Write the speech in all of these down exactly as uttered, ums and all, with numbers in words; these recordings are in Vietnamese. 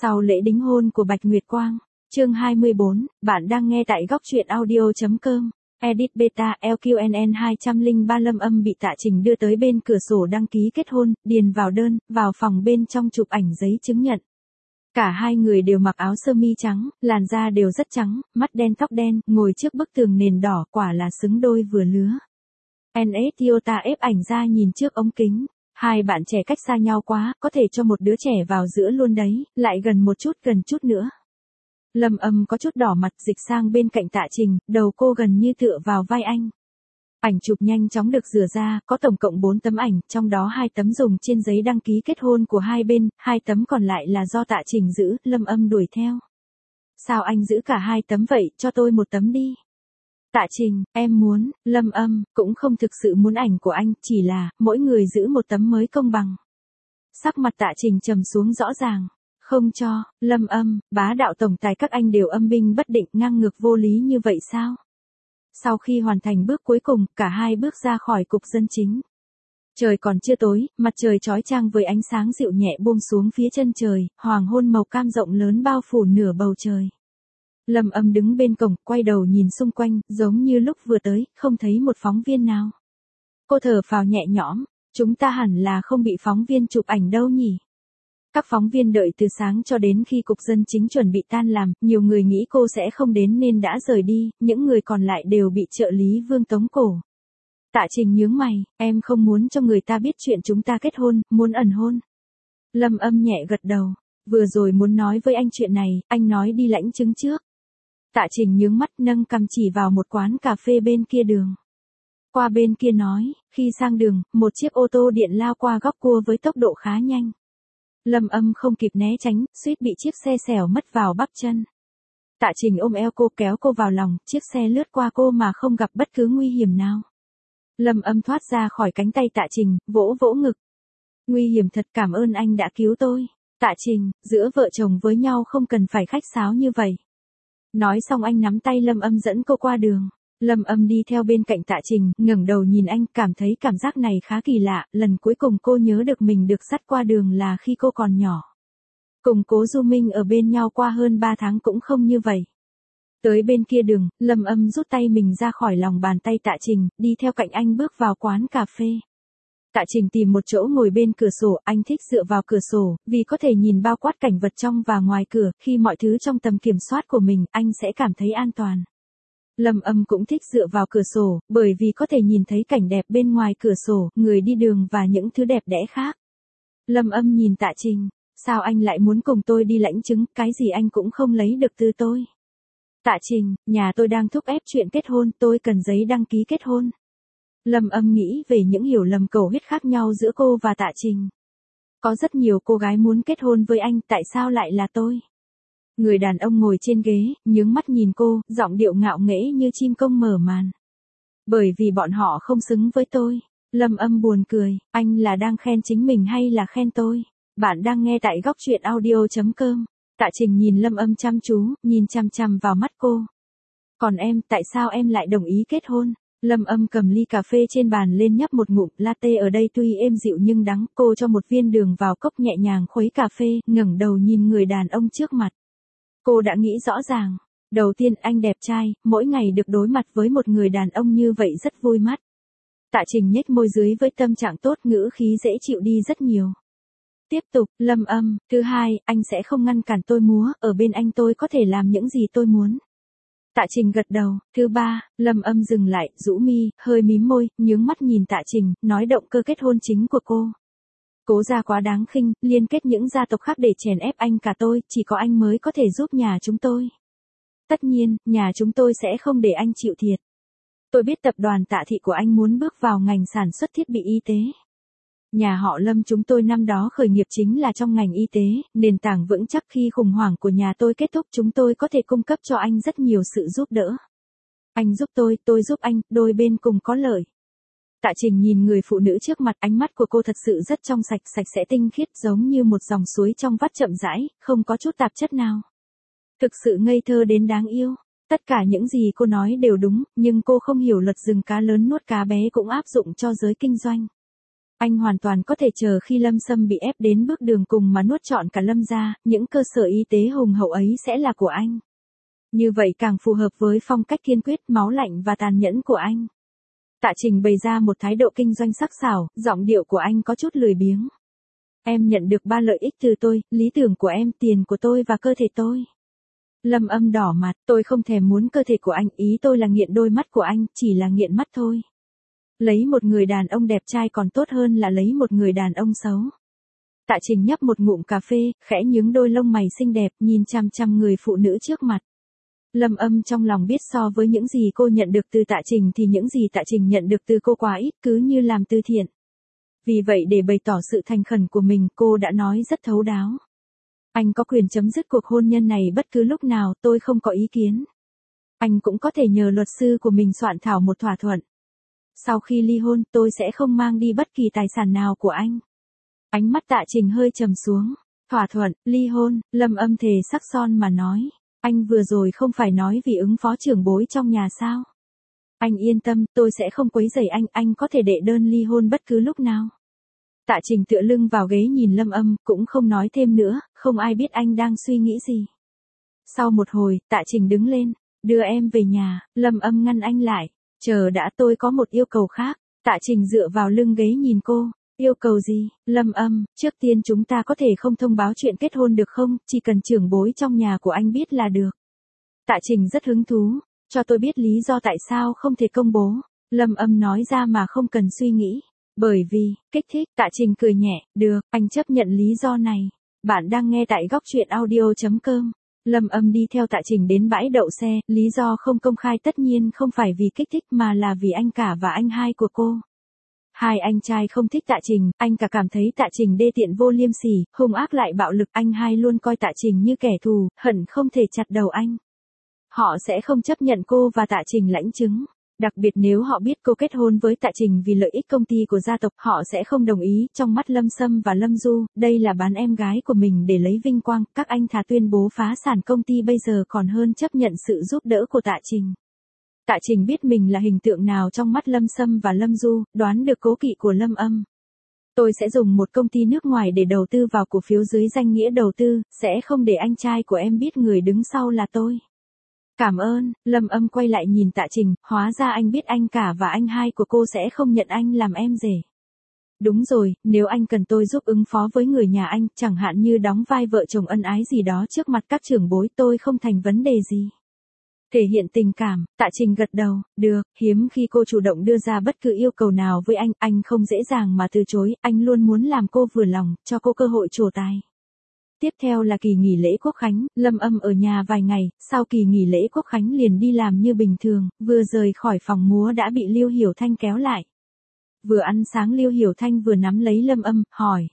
Sau lễ đính hôn của Bạch Nguyệt Quang, chương hai mươi bốn, bạn đang nghe tại góc truyện audio.com, edit beta L Q N N hai không ba. Lâm Âm bị Tạ Trình đưa tới bên cửa sổ đăng ký kết hôn, điền vào đơn, vào phòng bên trong chụp ảnh giấy chứng nhận. Cả hai người đều mặc áo sơ mi trắng, làn da đều rất trắng, mắt đen tóc đen, ngồi trước bức tường nền đỏ, quả là xứng đôi vừa lứa. en ét Toyota ép ảnh ra nhìn trước ống kính. Hai bạn trẻ cách xa nhau quá, có thể cho một đứa trẻ vào giữa luôn đấy, lại gần một chút gần chút nữa. Lâm Âm có chút đỏ mặt, dịch sang bên cạnh Tạ Trình, đầu cô gần như tựa vào vai anh. Ảnh chụp nhanh chóng được rửa ra, có tổng cộng bốn tấm ảnh, trong đó hai tấm dùng trên giấy đăng ký kết hôn của hai bên, hai tấm còn lại là do Tạ Trình giữ. Lâm Âm đuổi theo. Sao anh giữ cả hai tấm vậy, cho tôi một tấm đi. Tạ Trình, em muốn. Lâm Âm cũng không thực sự muốn ảnh của anh, chỉ là mỗi người giữ một tấm mới công bằng. Sắc mặt Tạ Trình trầm xuống rõ ràng. Không cho. Lâm Âm, bá đạo tổng tài các anh đều âm binh bất định, ngang ngược vô lý như vậy sao? Sau khi hoàn thành bước cuối cùng, cả hai bước ra khỏi cục dân chính. Trời còn chưa tối, mặt trời chói chang với ánh sáng dịu nhẹ buông xuống phía chân trời, hoàng hôn màu cam rộng lớn bao phủ nửa bầu trời. Lâm Âm đứng bên cổng, quay đầu nhìn xung quanh, giống như lúc vừa tới, không thấy một phóng viên nào. Cô thở phào nhẹ nhõm, chúng ta hẳn là không bị phóng viên chụp ảnh đâu nhỉ? Các phóng viên đợi từ sáng cho đến khi cục dân chính chuẩn bị tan làm, nhiều người nghĩ cô sẽ không đến nên đã rời đi, những người còn lại đều bị trợ lý Vương tống cổ. Tạ Trình nhướng mày, em không muốn cho người ta biết chuyện chúng ta kết hôn, muốn ẩn hôn. Lâm Âm nhẹ gật đầu, vừa rồi muốn nói với anh chuyện này, anh nói đi lãnh chứng trước. Tạ Trình nhướng mắt nâng cằm chỉ vào một quán cà phê bên kia đường. Qua bên kia nói, khi sang đường, một chiếc ô tô điện lao qua góc cua với tốc độ khá nhanh. Lâm Âm không kịp né tránh, suýt bị chiếc xe xẻo mất vào bắp chân. Tạ Trình ôm eo cô kéo cô vào lòng, chiếc xe lướt qua cô mà không gặp bất cứ nguy hiểm nào. Lâm Âm thoát ra khỏi cánh tay Tạ Trình, vỗ vỗ ngực. Nguy hiểm thật, cảm ơn anh đã cứu tôi. Tạ Trình, giữa vợ chồng với nhau không cần phải khách sáo như vậy. Nói xong anh nắm tay Lâm Âm dẫn cô qua đường. Lâm Âm đi theo bên cạnh Tạ Trình, ngẩng đầu nhìn anh, cảm thấy cảm giác này khá kỳ lạ, lần cuối cùng cô nhớ được mình được dắt qua đường là khi cô còn nhỏ. Cùng Cố Du Minh ở bên nhau qua hơn ba tháng cũng không như vậy. Tới bên kia đường, Lâm Âm rút tay mình ra khỏi lòng bàn tay Tạ Trình, đi theo cạnh anh bước vào quán cà phê. Tạ Trình tìm một chỗ ngồi bên cửa sổ, anh thích dựa vào cửa sổ, vì có thể nhìn bao quát cảnh vật trong và ngoài cửa, khi mọi thứ trong tầm kiểm soát của mình, anh sẽ cảm thấy an toàn. Lâm Âm cũng thích dựa vào cửa sổ, bởi vì có thể nhìn thấy cảnh đẹp bên ngoài cửa sổ, người đi đường và những thứ đẹp đẽ khác. Lâm Âm nhìn Tạ Trình, sao anh lại muốn cùng tôi đi lãnh chứng, cái gì anh cũng không lấy được từ tôi. Tạ Trình, nhà tôi đang thúc ép chuyện kết hôn, tôi cần giấy đăng ký kết hôn. Lâm Âm nghĩ về những hiểu lầm cầu huyết khác nhau giữa cô và Tạ Trình. Có rất nhiều cô gái muốn kết hôn với anh, tại sao lại là tôi? Người đàn ông ngồi trên ghế, nhướng mắt nhìn cô, giọng điệu ngạo nghễ như chim công mở màn. Bởi vì bọn họ không xứng với tôi. Lâm Âm buồn cười, anh là đang khen chính mình hay là khen tôi? Bạn đang nghe tại góc truyện audio.com. Tạ Trình nhìn Lâm Âm chăm chú, nhìn chăm chăm vào mắt cô. Còn em, tại sao em lại đồng ý kết hôn? Lâm Âm cầm ly cà phê trên bàn lên nhấp một ngụm, latte ở đây tuy êm dịu nhưng đắng, cô cho một viên đường vào cốc nhẹ nhàng khuấy cà phê, ngẩng đầu nhìn người đàn ông trước mặt. Cô đã nghĩ rõ ràng. Đầu tiên anh đẹp trai, mỗi ngày được đối mặt với một người đàn ông như vậy rất vui mắt. Tạ Trình nhếch môi dưới với tâm trạng tốt, ngữ khí dễ chịu đi rất nhiều. Tiếp tục, Lâm Âm, thứ hai, anh sẽ không ngăn cản tôi múa, ở bên anh tôi có thể làm những gì tôi muốn. Tạ Trình gật đầu. Thứ ba, Lâm Âm dừng lại, rũ mi, hơi mím môi, nhướng mắt nhìn Tạ Trình, nói động cơ kết hôn chính của cô. Cố gia quá đáng khinh, liên kết những gia tộc khác để chèn ép anh cả tôi, chỉ có anh mới có thể giúp nhà chúng tôi. Tất nhiên, nhà chúng tôi sẽ không để anh chịu thiệt. Tôi biết tập đoàn Tạ Thị của anh muốn bước vào ngành sản xuất thiết bị y tế. Nhà họ Lâm chúng tôi năm đó khởi nghiệp chính là trong ngành y tế, nền tảng vững chắc, khi khủng hoảng của nhà tôi kết thúc chúng tôi có thể cung cấp cho anh rất nhiều sự giúp đỡ. Anh giúp tôi, tôi giúp anh, đôi bên cùng có lợi. Tạ Trình nhìn người phụ nữ trước mặt, ánh mắt của cô thật sự rất trong sạch, sạch sẽ tinh khiết, giống như một dòng suối trong vắt chậm rãi, không có chút tạp chất nào. Thực sự ngây thơ đến đáng yêu. Tất cả những gì cô nói đều đúng, nhưng cô không hiểu luật rừng cá lớn nuốt cá bé cũng áp dụng cho giới kinh doanh. Anh hoàn toàn có thể chờ khi Lâm Sâm bị ép đến bước đường cùng mà nuốt trọn cả Lâm gia, những cơ sở y tế hùng hậu ấy sẽ là của anh. Như vậy càng phù hợp với phong cách kiên quyết, máu lạnh và tàn nhẫn của anh. Tạ Trình bày ra một thái độ kinh doanh sắc sảo, giọng điệu của anh có chút lười biếng. Em nhận được ba lợi ích từ tôi, lý tưởng của em, tiền của tôi và cơ thể tôi. Lâm Âm đỏ mặt, tôi không thèm muốn cơ thể của anh, ý tôi là nghiện đôi mắt của anh, chỉ là nghiện mắt thôi. Lấy một người đàn ông đẹp trai còn tốt hơn là lấy một người đàn ông xấu. Tạ Trình nhấp một ngụm cà phê, khẽ nhướng đôi lông mày xinh đẹp, nhìn chằm chằm người phụ nữ trước mặt. Lâm Âm trong lòng biết so với những gì cô nhận được từ Tạ Trình thì những gì Tạ Trình nhận được từ cô quá ít, cứ như làm từ thiện. Vì vậy để bày tỏ sự thành khẩn của mình, cô đã nói rất thấu đáo. Anh có quyền chấm dứt cuộc hôn nhân này bất cứ lúc nào, tôi không có ý kiến. Anh cũng có thể nhờ luật sư của mình soạn thảo một thỏa thuận. Sau khi ly hôn, tôi sẽ không mang đi bất kỳ tài sản nào của anh. Ánh mắt Tạ Trình hơi trầm xuống. Thỏa thuận, ly hôn, Lâm Âm thề sắc son mà nói. Anh vừa rồi không phải nói vì ứng phó trưởng bối trong nhà sao? Anh yên tâm, tôi sẽ không quấy rầy anh, anh có thể đệ đơn ly hôn bất cứ lúc nào. Tạ Trình tựa lưng vào ghế nhìn Lâm Âm, cũng không nói thêm nữa, không ai biết anh đang suy nghĩ gì. Sau một hồi, Tạ Trình đứng lên, đưa em về nhà, Lâm Âm ngăn anh lại. Chờ đã, tôi có một yêu cầu khác. Tạ Trình dựa vào lưng ghế nhìn cô. Yêu cầu gì? Lâm Âm, trước tiên chúng ta có thể không thông báo chuyện kết hôn được không, chỉ cần trưởng bối trong nhà của anh biết là được. Tạ Trình rất hứng thú, cho tôi biết lý do tại sao không thể công bố. Lâm Âm nói ra mà không cần suy nghĩ. Bởi vì, kích thích, Tạ Trình cười nhẹ, được, anh chấp nhận lý do này. Bạn đang nghe tại góc truyện audio chấm com. Lâm Âm đi theo Tạ Trình đến bãi đậu xe, lý do không công khai tất nhiên không phải vì kích thích mà là vì anh cả và anh hai của cô. Hai anh trai không thích Tạ Trình, anh cả cảm thấy Tạ Trình đê tiện vô liêm sỉ, hung ác lại bạo lực, anh hai luôn coi Tạ Trình như kẻ thù, hận không thể chặt đầu anh. Họ sẽ không chấp nhận cô và Tạ Trình lãnh chứng. Đặc biệt nếu họ biết cô kết hôn với Tạ Trình vì lợi ích công ty của gia tộc, họ sẽ không đồng ý. Trong mắt Lâm Sâm và Lâm Du, đây là bán em gái của mình để lấy vinh quang, các anh thà tuyên bố phá sản công ty bây giờ còn hơn chấp nhận sự giúp đỡ của Tạ Trình. Tạ Trình biết mình là hình tượng nào trong mắt Lâm Sâm và Lâm Du, đoán được cố kỵ của Lâm Âm. Tôi sẽ dùng một công ty nước ngoài để đầu tư vào cổ phiếu dưới danh nghĩa đầu tư, sẽ không để anh trai của em biết người đứng sau là tôi. Cảm ơn, Lâm Âm quay lại nhìn Tạ Trình, hóa ra anh biết anh cả và anh hai của cô sẽ không nhận anh làm em rể. Đúng rồi, nếu anh cần tôi giúp ứng phó với người nhà anh, chẳng hạn như đóng vai vợ chồng ân ái gì đó trước mặt các trưởng bối, tôi không thành vấn đề gì. Thể hiện tình cảm, Tạ Trình gật đầu, được, hiếm khi cô chủ động đưa ra bất cứ yêu cầu nào với anh, anh không dễ dàng mà từ chối, anh luôn muốn làm cô vừa lòng, cho cô cơ hội trổ tài. Tiếp theo là kỳ nghỉ lễ Quốc Khánh, Lâm Âm ở nhà vài ngày, sau kỳ nghỉ lễ Quốc Khánh liền đi làm như bình thường, vừa rời khỏi phòng múa đã bị Lưu Hiểu Thanh kéo lại. Vừa ăn sáng Lưu Hiểu Thanh vừa nắm lấy Lâm Âm, hỏi.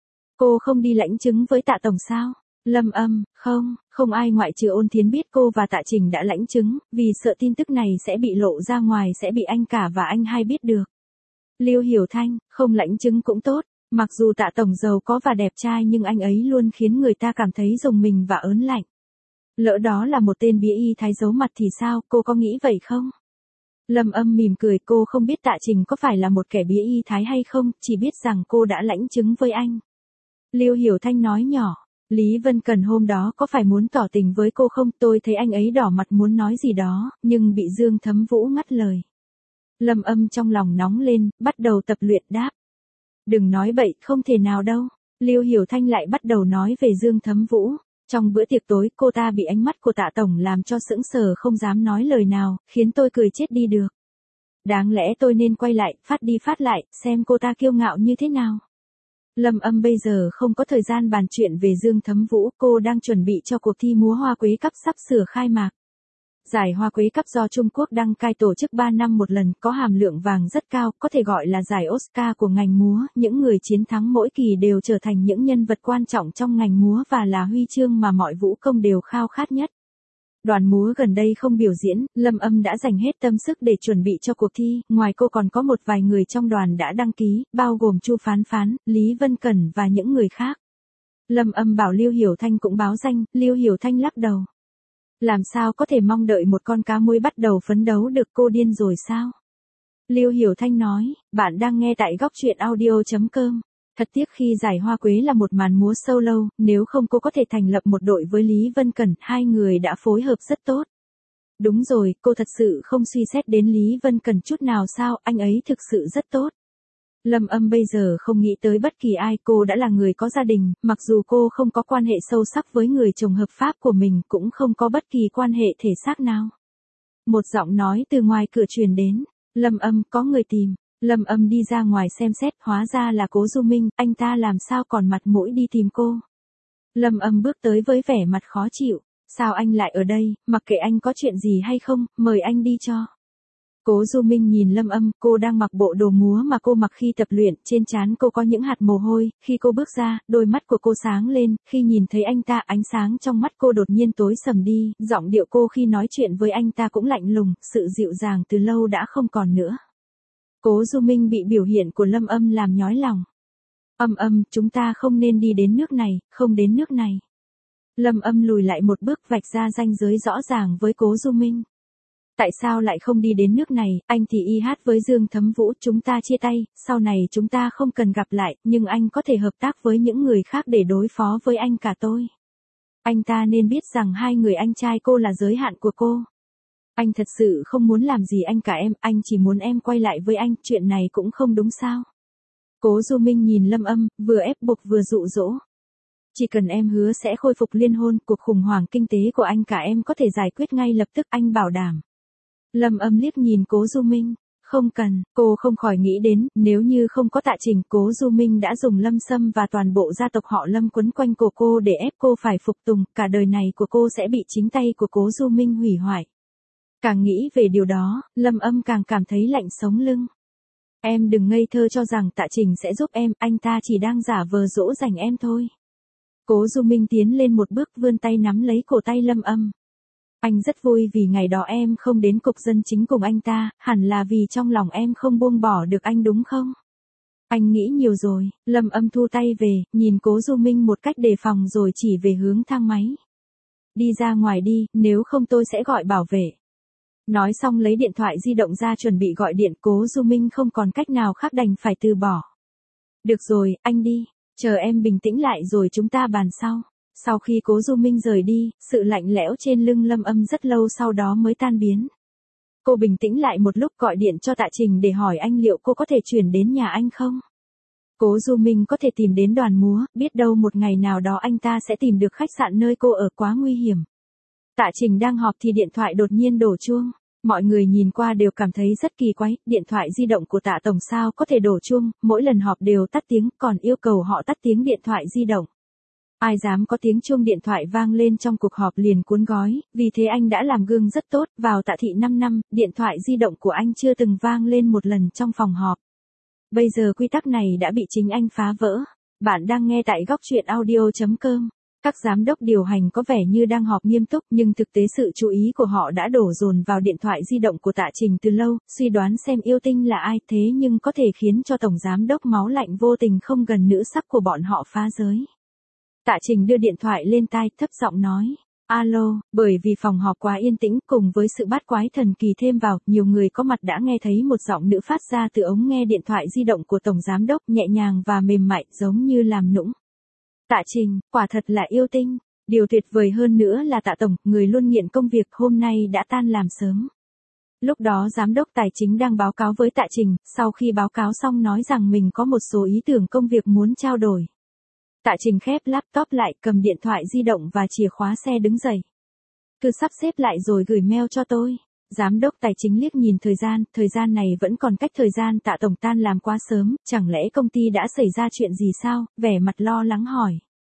Cô không đi lãnh chứng với Tạ Tổng sao? Lâm Âm, không, không ai ngoại trừ Ôn Thiến biết cô và Tạ Trình đã lãnh chứng, vì sợ tin tức này sẽ bị lộ ra ngoài sẽ bị anh cả và anh hai biết được. Lưu Hiểu Thanh, không lãnh chứng cũng tốt. Mặc dù Tạ Tổng giàu có và đẹp trai nhưng anh ấy luôn khiến người ta cảm thấy rùng mình và ớn lạnh. Lỡ đó là một tên bía y thái giấu mặt thì sao, cô có nghĩ vậy không? Lâm Âm mỉm cười, cô không biết Tạ Trình có phải là một kẻ bía y thái hay không, chỉ biết rằng cô đã lãnh chứng với anh. Lưu Hiểu Thanh nói nhỏ, Lý Vân Cần hôm đó có phải muốn tỏ tình với cô không, tôi thấy anh ấy đỏ mặt muốn nói gì đó, nhưng bị Dương Thấm Vũ ngắt lời. Lâm Âm trong lòng nóng lên, bắt đầu tập luyện đáp. Đừng nói bậy, không thể nào đâu. Lưu Hiểu Thanh lại bắt đầu nói về Dương Thấm Vũ. Trong bữa tiệc tối, cô ta bị ánh mắt của Tạ Tổng làm cho sững sờ không dám nói lời nào, khiến tôi cười chết đi được. Đáng lẽ tôi nên quay lại, phát đi phát lại, xem cô ta kiêu ngạo như thế nào. Lâm Âm bây giờ không có thời gian bàn chuyện về Dương Thấm Vũ, cô đang chuẩn bị cho cuộc thi múa Hoa Quế Cup sắp sửa khai mạc. Giải Hoa Quế Cup do Trung Quốc đăng cai tổ chức ba năm một lần, có hàm lượng vàng rất cao, có thể gọi là giải Oscar của ngành múa, những người chiến thắng mỗi kỳ đều trở thành những nhân vật quan trọng trong ngành múa và là huy chương mà mọi vũ công đều khao khát nhất. Đoàn múa gần đây không biểu diễn, Lâm Âm đã dành hết tâm sức để chuẩn bị cho cuộc thi, ngoài cô còn có một vài người trong đoàn đã đăng ký, bao gồm Chu Phán Phán, Lý Vân Cẩn và những người khác. Lâm Âm bảo Lưu Hiểu Thanh cũng báo danh, Lưu Hiểu Thanh lắc đầu. Làm sao có thể mong đợi một con cá muối bắt đầu phấn đấu được, cô điên rồi sao? Lưu Hiểu Thanh nói, bạn đang nghe tại góc truyện audio.com. Thật tiếc khi giải hoa quế là một màn múa solo, nếu không cô có thể thành lập một đội với Lý Vân Cẩn, hai người đã phối hợp rất tốt. Đúng rồi, cô thật sự không suy xét đến Lý Vân Cẩn chút nào sao, anh ấy thực sự rất tốt. Lâm Âm bây giờ không nghĩ tới bất kỳ ai, cô đã là người có gia đình, mặc dù cô không có quan hệ sâu sắc với người chồng hợp pháp của mình, cũng không có bất kỳ quan hệ thể xác nào. Một giọng nói từ ngoài cửa truyền đến, Lâm Âm, có người tìm. Lâm Âm đi ra ngoài xem xét, hóa ra là Cố Du Minh, anh ta làm sao còn mặt mũi đi tìm cô. Lâm Âm bước tới với vẻ mặt khó chịu, sao anh lại ở đây, mặc kệ anh có chuyện gì hay không, mời anh đi cho. Cố Du Minh nhìn Lâm Âm, cô đang mặc bộ đồ múa mà cô mặc khi tập luyện, trên trán cô có những hạt mồ hôi, khi cô bước ra, đôi mắt của cô sáng lên, khi nhìn thấy anh ta, ánh sáng trong mắt cô đột nhiên tối sầm đi, giọng điệu cô khi nói chuyện với anh ta cũng lạnh lùng, sự dịu dàng từ lâu đã không còn nữa. Cố Du Minh bị biểu hiện của Lâm Âm làm nhói lòng. Âm Âm, chúng ta không nên đi đến nước này, không đến nước này. Lâm Âm lùi lại một bước, vạch ra ranh giới rõ ràng với Cố Du Minh. Tại sao lại không đi đến nước này, anh thì y hát với Dương Thấm Vũ, chúng ta chia tay, sau này chúng ta không cần gặp lại, nhưng anh có thể hợp tác với những người khác để đối phó với anh cả tôi. Anh ta nên biết rằng hai người anh trai cô là giới hạn của cô. Anh thật sự không muốn làm gì anh cả em, anh chỉ muốn em quay lại với anh, chuyện này cũng không đúng sao. Cố Du Minh nhìn Lâm Âm, vừa ép buộc vừa dụ dỗ. Chỉ cần em hứa sẽ khôi phục liên hôn, cuộc khủng hoảng kinh tế của anh cả em có thể giải quyết ngay lập tức, anh bảo đảm. Lâm Âm liếc nhìn Cố Du Minh, không cần, cô không khỏi nghĩ đến, nếu như không có Tạ Trình, Cố Du Minh đã dùng Lâm Sâm và toàn bộ gia tộc họ Lâm quấn quanh cổ cô để ép cô phải phục tùng, cả đời này của cô sẽ bị chính tay của Cố Du Minh hủy hoại. Càng nghĩ về điều đó, Lâm Âm càng cảm thấy lạnh sống lưng. Em đừng ngây thơ cho rằng Tạ Trình sẽ giúp em, anh ta chỉ đang giả vờ dỗ dành em thôi. Cố Du Minh tiến lên một bước, vươn tay nắm lấy cổ tay Lâm Âm. Anh rất vui vì ngày đó em không đến cục dân chính cùng anh ta, hẳn là vì trong lòng em không buông bỏ được anh đúng không? Anh nghĩ nhiều rồi, Lâm Âm thu tay về, nhìn Cố Du Minh một cách đề phòng rồi chỉ về hướng thang máy. Đi ra ngoài đi, nếu không tôi sẽ gọi bảo vệ. Nói xong lấy điện thoại di động ra chuẩn bị gọi điện, Cố Du Minh không còn cách nào khác đành phải từ bỏ. Được rồi, anh đi, chờ em bình tĩnh lại rồi chúng ta bàn sau. Sau khi Cố Du Minh rời đi, sự lạnh lẽo trên lưng Lâm Âm rất lâu sau đó mới tan biến. Cô bình tĩnh lại một lúc, gọi điện cho Tạ Trình để hỏi anh liệu cô có thể chuyển đến nhà anh không. Cố Du Minh có thể tìm đến đoàn múa, biết đâu một ngày nào đó anh ta sẽ tìm được khách sạn nơi cô ở, quá nguy hiểm. Tạ Trình đang họp thì điện thoại đột nhiên đổ chuông. Mọi người nhìn qua đều cảm thấy rất kỳ quái, điện thoại di động của Tạ Tổng sao có thể đổ chuông, mỗi lần họp đều tắt tiếng, còn yêu cầu họ tắt tiếng điện thoại di động. Ai dám có tiếng chuông điện thoại vang lên trong cuộc họp liền cuốn gói, vì thế anh đã làm gương rất tốt, vào Tạ Thị năm năm, điện thoại di động của anh chưa từng vang lên một lần trong phòng họp. Bây giờ quy tắc này đã bị chính anh phá vỡ. Bạn đang nghe tại góc truyện audio.com. Các giám đốc điều hành có vẻ như đang họp nghiêm túc, nhưng thực tế sự chú ý của họ đã đổ dồn vào điện thoại di động của Tạ Trình từ lâu, suy đoán xem yêu tinh là ai, thế nhưng có thể khiến cho tổng giám đốc máu lạnh vô tình không gần nữ sắc của bọn họ phá giới. Tạ Trình đưa điện thoại lên tai, thấp giọng nói, alo, bởi vì phòng họp quá yên tĩnh, cùng với sự bát quái thần kỳ thêm vào, nhiều người có mặt đã nghe thấy một giọng nữ phát ra từ ống nghe điện thoại di động của tổng giám đốc, nhẹ nhàng và mềm mại, giống như làm nũng. Tạ Trình, quả thật là yêu tinh. Điều tuyệt vời hơn nữa là Tạ Tổng, người luôn nghiện công việc, hôm nay đã tan làm sớm. Lúc đó giám đốc tài chính đang báo cáo với Tạ Trình, sau khi báo cáo xong nói rằng mình có một số ý tưởng công việc muốn trao đổi. Tạ Trình khép laptop lại, cầm điện thoại di động và chìa khóa xe đứng dậy. Cứ sắp xếp lại rồi gửi mail cho tôi. Giám đốc tài chính liếc nhìn thời gian, thời gian này vẫn còn cách thời gian Tạ Tổng tan làm quá sớm, chẳng lẽ công ty đã xảy ra chuyện gì sao, vẻ mặt lo lắng hỏi.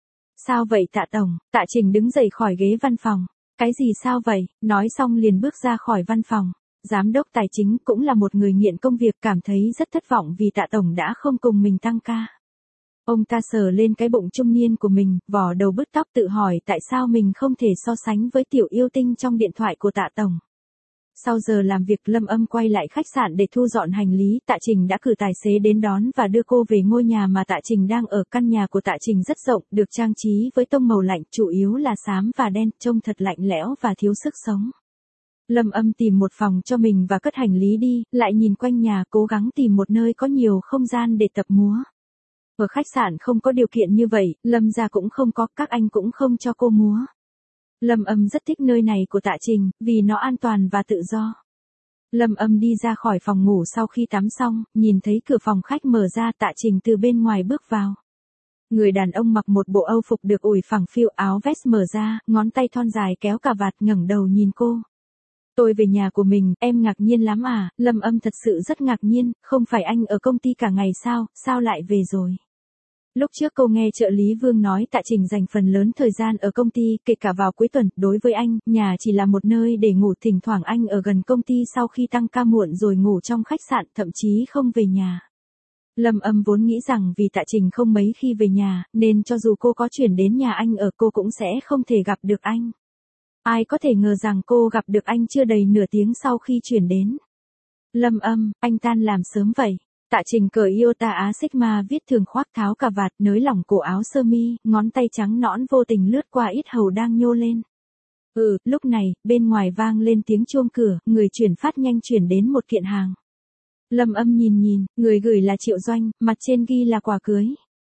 Sao vậy Tạ Tổng? Tạ Trình đứng dậy khỏi ghế văn phòng. Cái gì sao vậy? Nói xong liền bước ra khỏi văn phòng. Giám đốc tài chính cũng là một người nghiện công việc, cảm thấy rất thất vọng vì Tạ Tổng đã không cùng mình tăng ca. Ông ta sờ lên cái bụng trung niên của mình, vò đầu bứt tóc tự hỏi tại sao mình không thể so sánh với tiểu yêu tinh trong điện thoại của Tạ Tổng. Sau giờ làm việc, Lâm Âm quay lại khách sạn để thu dọn hành lý, Tạ Trình đã cử tài xế đến đón và đưa cô về ngôi nhà mà Tạ Trình đang ở. Căn nhà của Tạ Trình rất rộng, được trang trí với tông màu lạnh, chủ yếu là xám và đen, trông thật lạnh lẽo và thiếu sức sống. Lâm Âm tìm một phòng cho mình và cất hành lý đi, lại nhìn quanh nhà cố gắng tìm một nơi có nhiều không gian để tập múa. Ở khách sạn không có điều kiện như vậy, Lâm gia cũng không có, các anh cũng không cho cô múa. Lâm Âm rất thích nơi này của Tạ Trình, vì nó an toàn và tự do. Lâm Âm đi ra khỏi phòng ngủ sau khi tắm xong, nhìn thấy cửa phòng khách mở ra, Tạ Trình từ bên ngoài bước vào. Người đàn ông mặc một bộ âu phục được ủi phẳng phiu, áo vest mở ra, ngón tay thon dài kéo cà vạt, ngẩng đầu nhìn cô. Tôi về nhà của mình, em ngạc nhiên lắm à? Lâm Âm thật sự rất ngạc nhiên, không phải anh ở công ty cả ngày sao, sao lại về rồi? Lúc trước cô nghe trợ lý Vương nói Tạ Trình dành phần lớn thời gian ở công ty, kể cả vào cuối tuần, đối với anh, nhà chỉ là một nơi để ngủ, thỉnh thoảng anh ở gần công ty sau khi tăng ca muộn rồi ngủ trong khách sạn, thậm chí không về nhà. Lâm Âm vốn nghĩ rằng vì Tạ Trình không mấy khi về nhà, nên cho dù cô có chuyển đến nhà anh ở cô cũng sẽ không thể gặp được anh. Ai có thể ngờ rằng cô gặp được anh chưa đầy nửa tiếng sau khi chuyển đến. Lâm Âm, anh tan làm sớm vậy. Tạ Trình cởi Iota Á Sigma viết thường khoác tháo cà vạt, nới lỏng cổ áo sơ mi, ngón tay trắng nõn vô tình lướt qua yết hầu đang nhô lên. Ừ, lúc này, bên ngoài vang lên tiếng chuông cửa, người chuyển phát nhanh chuyển đến một kiện hàng. Lâm Âm nhìn nhìn, người gửi là Triệu Doanh, mặt trên ghi là quà cưới.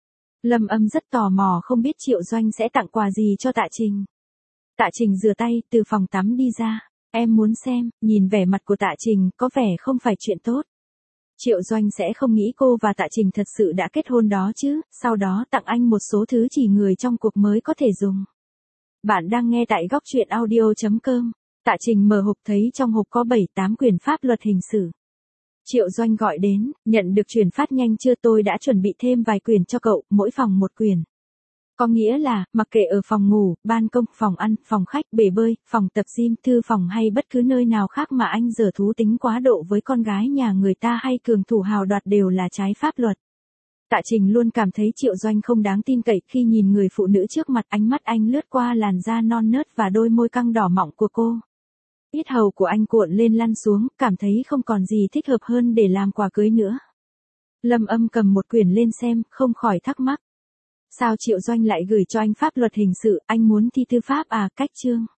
Lâm Âm rất tò mò không biết Triệu Doanh sẽ tặng quà gì cho Tạ Trình. Tạ Trình rửa tay, từ phòng tắm đi ra. Em muốn xem, nhìn vẻ mặt của Tạ Trình, có vẻ không phải chuyện tốt. Triệu Doanh sẽ không nghĩ cô và Tạ Trình thật sự đã kết hôn đó chứ, sau đó tặng anh một số thứ chỉ người trong cuộc mới có thể dùng. Bạn đang nghe tại góc truyện audio chấm com. Tạ Trình mở hộp thấy trong hộp có bảy tám quyển pháp luật hình sự. Triệu Doanh gọi đến, nhận được chuyển phát nhanh chưa, tôi đã chuẩn bị thêm vài quyển cho cậu, mỗi phòng một quyển. Có nghĩa là, mặc kệ ở phòng ngủ, ban công, phòng ăn, phòng khách, bể bơi, phòng tập gym, thư phòng hay bất cứ nơi nào khác mà anh giở thú tính quá độ với con gái nhà người ta hay cường thủ hào đoạt đều là trái pháp luật. Tạ Trình luôn cảm thấy Triệu Doanh không đáng tin cậy khi nhìn người phụ nữ trước mặt, ánh mắt anh lướt qua làn da non nớt và đôi môi căng đỏ mọng của cô. Yết hầu của anh cuộn lên lăn xuống, cảm thấy không còn gì thích hợp hơn để làm quà cưới nữa. Lâm Âm cầm một quyển lên xem, không khỏi thắc mắc. Sao Triệu Doanh lại gửi cho anh pháp luật hình sự, anh muốn thi tư pháp à, cách chương.